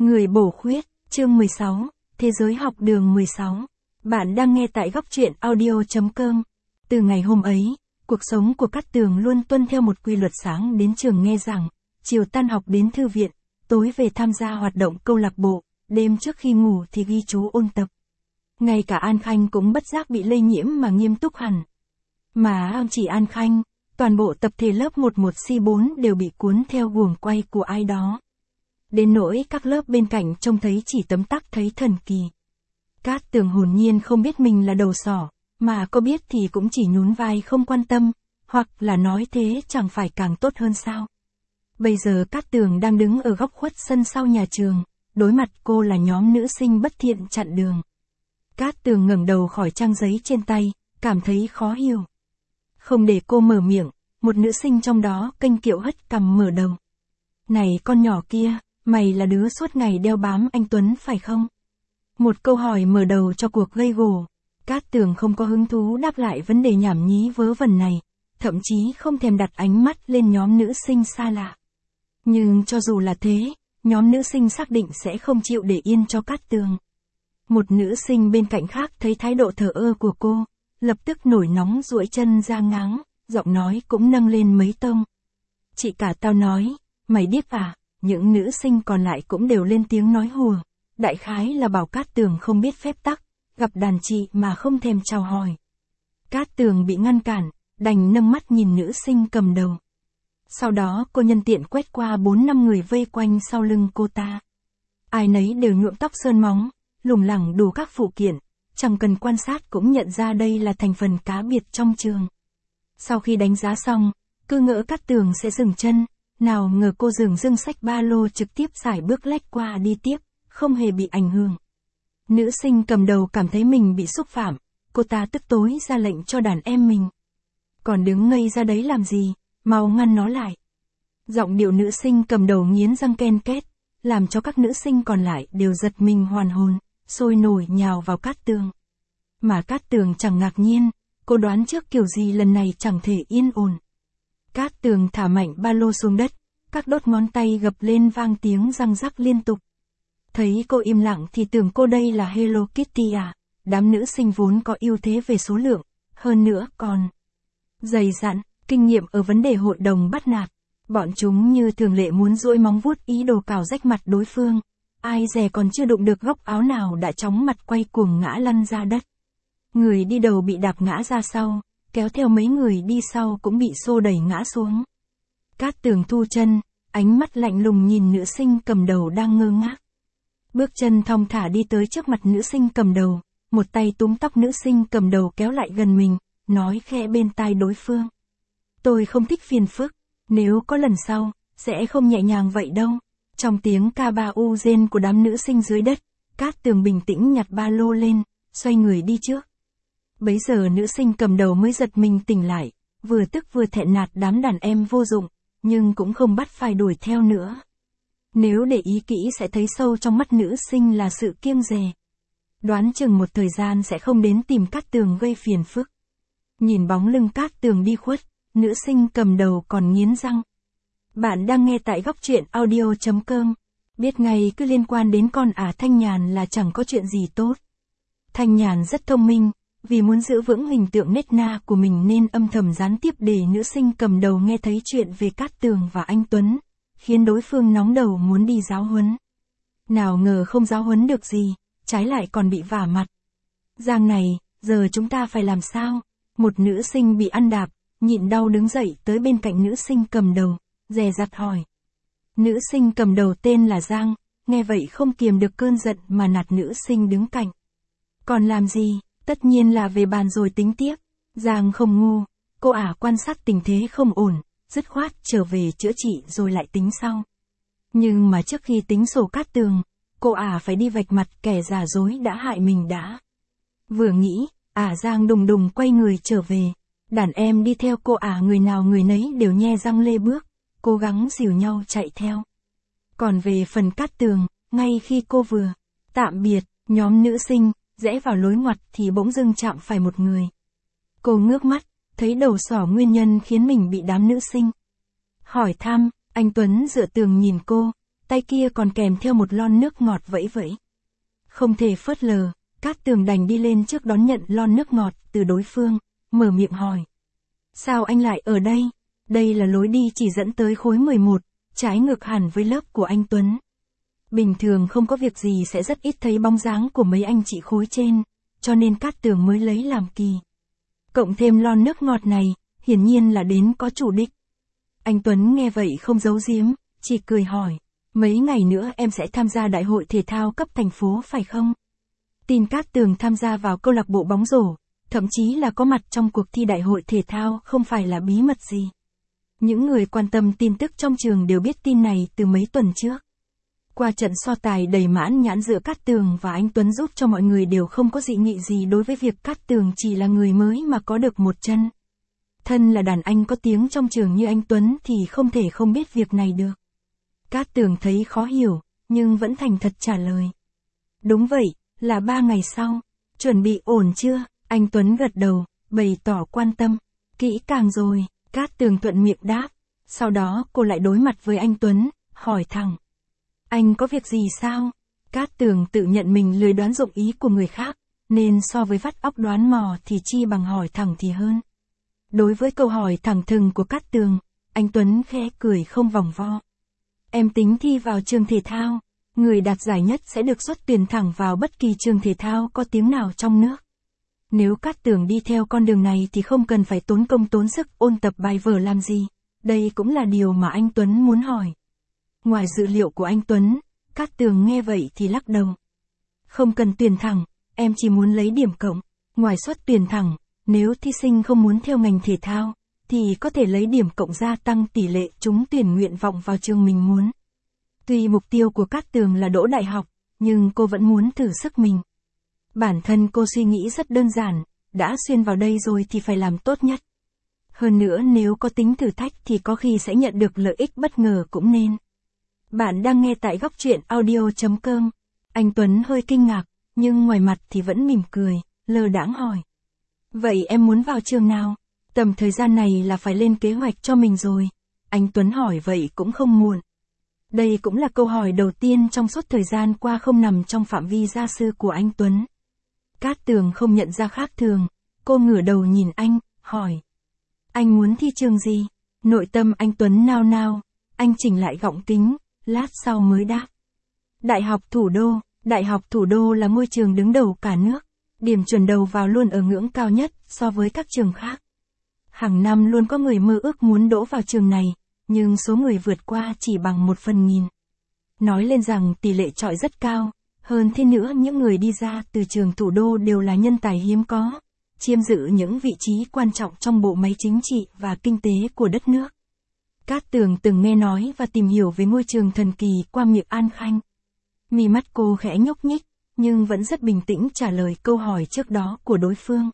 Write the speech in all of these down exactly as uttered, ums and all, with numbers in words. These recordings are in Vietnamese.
Người bổ khuyết, chương mười sáu, Thế giới học đường mười sáu. Bạn đang nghe tại góc truyện audio.com. Từ ngày hôm ấy, cuộc sống của Cát Tường luôn tuân theo một quy luật: sáng đến trường nghe giảng, chiều tan học đến thư viện, tối về tham gia hoạt động câu lạc bộ, đêm trước khi ngủ thì ghi chú ôn tập. Ngay cả An Khanh cũng bất giác bị lây nhiễm mà nghiêm túc hẳn. Mà không chỉ An Khanh, toàn bộ tập thể lớp mười một C bốn đều bị cuốn theo guồng quay của ai đó. Đến nỗi các lớp bên cạnh trông thấy chỉ tấm tắc thấy thần kỳ. Cát Tường hồn nhiên không biết mình là đầu sỏ, mà có biết thì cũng chỉ nhún vai không quan tâm, hoặc là nói thế chẳng phải càng tốt hơn sao. Bây giờ Cát Tường đang đứng ở góc khuất sân sau nhà trường, đối mặt cô là nhóm nữ sinh bất thiện chặn đường. Cát Tường ngẩng đầu khỏi trang giấy trên tay, cảm thấy khó hiểu. Không để cô mở miệng, một nữ sinh trong đó kênh kiệu hất cằm mở đầu. Này con nhỏ kia, mày là đứa suốt ngày đeo bám anh Tuấn phải không? Một câu hỏi mở đầu cho cuộc gây gổ. Cát Tường không có hứng thú đáp lại vấn đề nhảm nhí vớ vẩn này, thậm chí không thèm đặt ánh mắt lên nhóm nữ sinh xa lạ. Nhưng cho dù là thế, nhóm nữ sinh xác định sẽ không chịu để yên cho Cát Tường. Một nữ sinh bên cạnh khác thấy thái độ thờ ơ của cô, lập tức nổi nóng duỗi chân ra ngáng, giọng nói cũng nâng lên mấy tông. Chị cả tao nói, mày điếc à? Những nữ sinh còn lại cũng đều lên tiếng nói hùa, đại khái là bảo Cát Tường không biết phép tắc, gặp đàn chị mà không thèm chào hỏi. Cát Tường bị ngăn cản, đành nâng mắt nhìn nữ sinh cầm đầu. Sau đó cô nhân tiện quét qua bốn năm người vây quanh sau lưng cô ta. Ai nấy đều nhuộm tóc sơn móng, lủng lẳng đủ các phụ kiện, chẳng cần quan sát cũng nhận ra đây là thành phần cá biệt trong trường. Sau khi đánh giá xong, cứ ngỡ Cát Tường sẽ dừng chân, nào ngờ cô dừng dưng xách ba lô trực tiếp sải bước lách qua đi tiếp, không hề bị ảnh hưởng. Nữ sinh cầm đầu cảm thấy mình bị xúc phạm, cô ta tức tối ra lệnh cho đàn em mình. Còn đứng ngây ra đấy làm gì, mau ngăn nó lại. Giọng điệu nữ sinh cầm đầu nghiến răng ken két, làm cho các nữ sinh còn lại đều giật mình hoàn hồn, sôi nổi nhào vào Cát Tường. Mà Cát Tường chẳng ngạc nhiên, cô đoán trước kiểu gì lần này chẳng thể yên ổn. Cát Tường thả mạnh ba lô xuống đất, các đốt ngón tay gập lên vang tiếng răng rắc liên tục. Thấy cô im lặng thì tưởng cô đây là Hello Kitty à, đám nữ sinh vốn có ưu thế về số lượng, hơn nữa còn dày dặn, kinh nghiệm ở vấn đề hội đồng bắt nạt. Bọn chúng như thường lệ muốn duỗi móng vuốt ý đồ cào rách mặt đối phương, ai dè còn chưa đụng được góc áo nào đã chóng mặt quay cuồng ngã lăn ra đất. Người đi đầu bị đạp ngã ra sau, kéo theo mấy người đi sau cũng bị xô đẩy ngã xuống. Cát Tường thu chân, ánh mắt lạnh lùng nhìn nữ sinh cầm đầu đang ngơ ngác. Bước chân thong thả đi tới trước mặt nữ sinh cầm đầu, một tay túm tóc nữ sinh cầm đầu kéo lại gần mình, nói khẽ bên tai đối phương. Tôi không thích phiền phức, nếu có lần sau, sẽ không nhẹ nhàng vậy đâu. Trong tiếng ca ba u rên của đám nữ sinh dưới đất, Cát Tường bình tĩnh nhặt ba lô lên, xoay người đi trước. Bấy giờ nữ sinh cầm đầu mới giật mình tỉnh lại, vừa tức vừa thẹn nạt đám đàn em vô dụng, nhưng cũng không bắt phải đuổi theo nữa. Nếu để ý kỹ sẽ thấy sâu trong mắt nữ sinh là sự kiêng dè. Đoán chừng một thời gian sẽ không đến tìm Cát Tường gây phiền phức. Nhìn bóng lưng Cát Tường đi khuất, nữ sinh cầm đầu còn nghiến răng. Bạn đang nghe tại góc truyện audio.com. Biết ngay cứ liên quan đến con ả Thanh Nhàn là chẳng có chuyện gì tốt. Thanh Nhàn rất thông minh, vì muốn giữ vững hình tượng nết na của mình nên âm thầm gián tiếp để nữ sinh cầm đầu nghe thấy chuyện về Cát Tường và anh Tuấn, khiến đối phương nóng đầu muốn đi giáo huấn. Nào ngờ không giáo huấn được gì, trái lại còn bị vả mặt. Giang này, giờ chúng ta phải làm sao? Một nữ sinh bị ăn đạp, nhịn đau đứng dậy tới bên cạnh nữ sinh cầm đầu, dè dặt hỏi. Nữ sinh cầm đầu tên là Giang, nghe vậy không kiềm được cơn giận mà nạt nữ sinh đứng cạnh. Còn làm gì? Tất nhiên là về bàn rồi tính tiếp. Giang không ngu, cô ả quan sát tình thế không ổn, dứt khoát trở về chữa trị rồi lại tính sau. Nhưng mà trước khi tính sổ Cát Tường, cô ả phải đi vạch mặt kẻ giả dối đã hại mình đã. Vừa nghĩ, ả Giang đùng đùng quay người trở về. Đàn em đi theo cô ả người nào người nấy đều nhe răng lê bước, cố gắng dìu nhau chạy theo. Còn về phần Cát Tường, ngay khi cô vừa tạm biệt, nhóm nữ sinh rẽ vào lối ngoặt thì bỗng dưng chạm phải một người. Cô ngước mắt, thấy đầu sỏ nguyên nhân khiến mình bị đám nữ sinh hỏi thăm. Anh Tuấn dựa tường nhìn cô, tay kia còn kèm theo một lon nước ngọt vẫy vẫy. Không thể phớt lờ, Cát Tường đành đi lên trước đón nhận lon nước ngọt từ đối phương, mở miệng hỏi. Sao anh lại ở đây? Đây là lối đi chỉ dẫn tới khối mười một, trái ngược hẳn với lớp của anh Tuấn. Bình thường không có việc gì sẽ rất ít thấy bóng dáng của mấy anh chị khối trên, cho nên Cát Tường mới lấy làm kỳ. Cộng thêm lon nước ngọt này, hiển nhiên là đến có chủ đích. Anh Tuấn nghe vậy không giấu giếm, chỉ cười hỏi. Mấy ngày nữa em sẽ tham gia đại hội thể thao cấp thành phố phải không? Tin Cát Tường tham gia vào câu lạc bộ bóng rổ, thậm chí là có mặt trong cuộc thi đại hội thể thao không phải là bí mật gì. Những người quan tâm tin tức trong trường đều biết tin này từ mấy tuần trước. Qua trận so tài đầy mãn nhãn giữa Cát Tường và anh Tuấn giúp cho mọi người đều không có dị nghị gì đối với việc Cát Tường chỉ là người mới mà có được một chân. Thân là đàn anh có tiếng trong trường như anh Tuấn thì không thể không biết việc này được. Cát Tường thấy khó hiểu, nhưng vẫn thành thật trả lời. Đúng vậy, là ba ngày sau. Chuẩn bị ổn chưa? Anh Tuấn gật đầu, bày tỏ quan tâm. Kỹ càng rồi, Cát Tường thuận miệng đáp. Sau đó cô lại đối mặt với anh Tuấn, hỏi thẳng. Anh có việc gì sao? Cát Tường tự nhận mình lười đoán dụng ý của người khác, nên so với vắt óc đoán mò thì chi bằng hỏi thẳng thì hơn. Đối với câu hỏi thẳng thừng của Cát Tường, anh Tuấn khẽ cười không vòng vo. Em tính thi vào trường thể thao, người đạt giải nhất sẽ được xuất tuyển thẳng vào bất kỳ trường thể thao có tiếng nào trong nước. Nếu Cát Tường đi theo con đường này thì không cần phải tốn công tốn sức ôn tập bài vở làm gì, đây cũng là điều mà anh Tuấn muốn hỏi. Ngoài dự liệu của anh Tuấn, Cát Tường nghe vậy thì lắc đầu. Không cần tuyển thẳng, em chỉ muốn lấy điểm cộng. Ngoài xuất tuyển thẳng, nếu thí sinh không muốn theo ngành thể thao, thì có thể lấy điểm cộng gia tăng tỷ lệ trúng tuyển nguyện vọng vào trường mình muốn. Tuy mục tiêu của Cát Tường là đỗ đại học, nhưng cô vẫn muốn thử sức mình. Bản thân cô suy nghĩ rất đơn giản, đã xuyên vào đây rồi thì phải làm tốt nhất. Hơn nữa nếu có tính thử thách thì có khi sẽ nhận được lợi ích bất ngờ cũng nên. Bạn đang nghe tại góc truyện audio chấm com. Anh Tuấn hơi kinh ngạc, nhưng ngoài mặt thì vẫn mỉm cười, lơ đãng hỏi. Vậy em muốn vào trường nào? Tầm thời gian này là phải lên kế hoạch cho mình rồi. Anh Tuấn hỏi vậy cũng không muộn. Đây cũng là câu hỏi đầu tiên trong suốt thời gian qua không nằm trong phạm vi gia sư của anh Tuấn. Cát Tường không nhận ra khác thường, cô ngửa đầu nhìn anh, hỏi. Anh muốn thi trường gì? Nội tâm anh Tuấn nao nao, anh chỉnh lại gọng kính, lát sau mới đáp. Đại học Thủ đô, Đại học Thủ đô là ngôi trường đứng đầu cả nước, điểm chuẩn đầu vào luôn ở ngưỡng cao nhất so với các trường khác. Hàng năm luôn có người mơ ước muốn đỗ vào trường này, nhưng số người vượt qua chỉ bằng một phần nghìn. Nói lên rằng tỷ lệ chọi rất cao, hơn thế nữa những người đi ra từ trường Thủ đô đều là nhân tài hiếm có, chiếm giữ những vị trí quan trọng trong bộ máy chính trị và kinh tế của đất nước. Cát Tường từng nghe nói và tìm hiểu về ngôi trường thần kỳ qua miệng An Khanh. Mí mắt cô khẽ nhúc nhích, nhưng vẫn rất bình tĩnh trả lời câu hỏi trước đó của đối phương.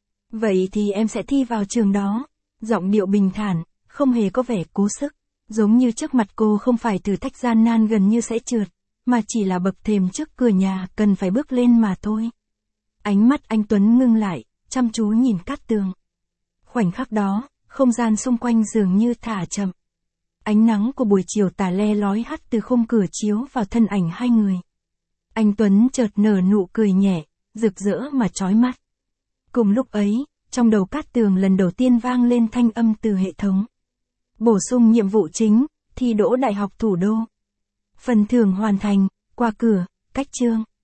Vậy thì em sẽ thi vào trường đó. Giọng điệu bình thản, không hề có vẻ cố sức, giống như trước mặt cô không phải thử thách gian nan gần như sẽ trượt, mà chỉ là bậc thềm trước cửa nhà cần phải bước lên mà thôi. Ánh mắt anh Tuấn ngưng lại, chăm chú nhìn Cát Tường. Khoảnh khắc đó, không gian xung quanh dường như thả chậm. Ánh nắng của buổi chiều tà le lói hắt từ khung cửa chiếu vào thân ảnh hai người. Anh Tuấn chợt nở nụ cười nhẹ, rực rỡ mà chói mắt. Cùng lúc ấy, trong đầu Cát Tường lần đầu tiên vang lên thanh âm từ hệ thống. Bổ sung nhiệm vụ chính, thi đỗ Đại học Thủ đô. Phần thưởng hoàn thành, qua cửa, cách chương.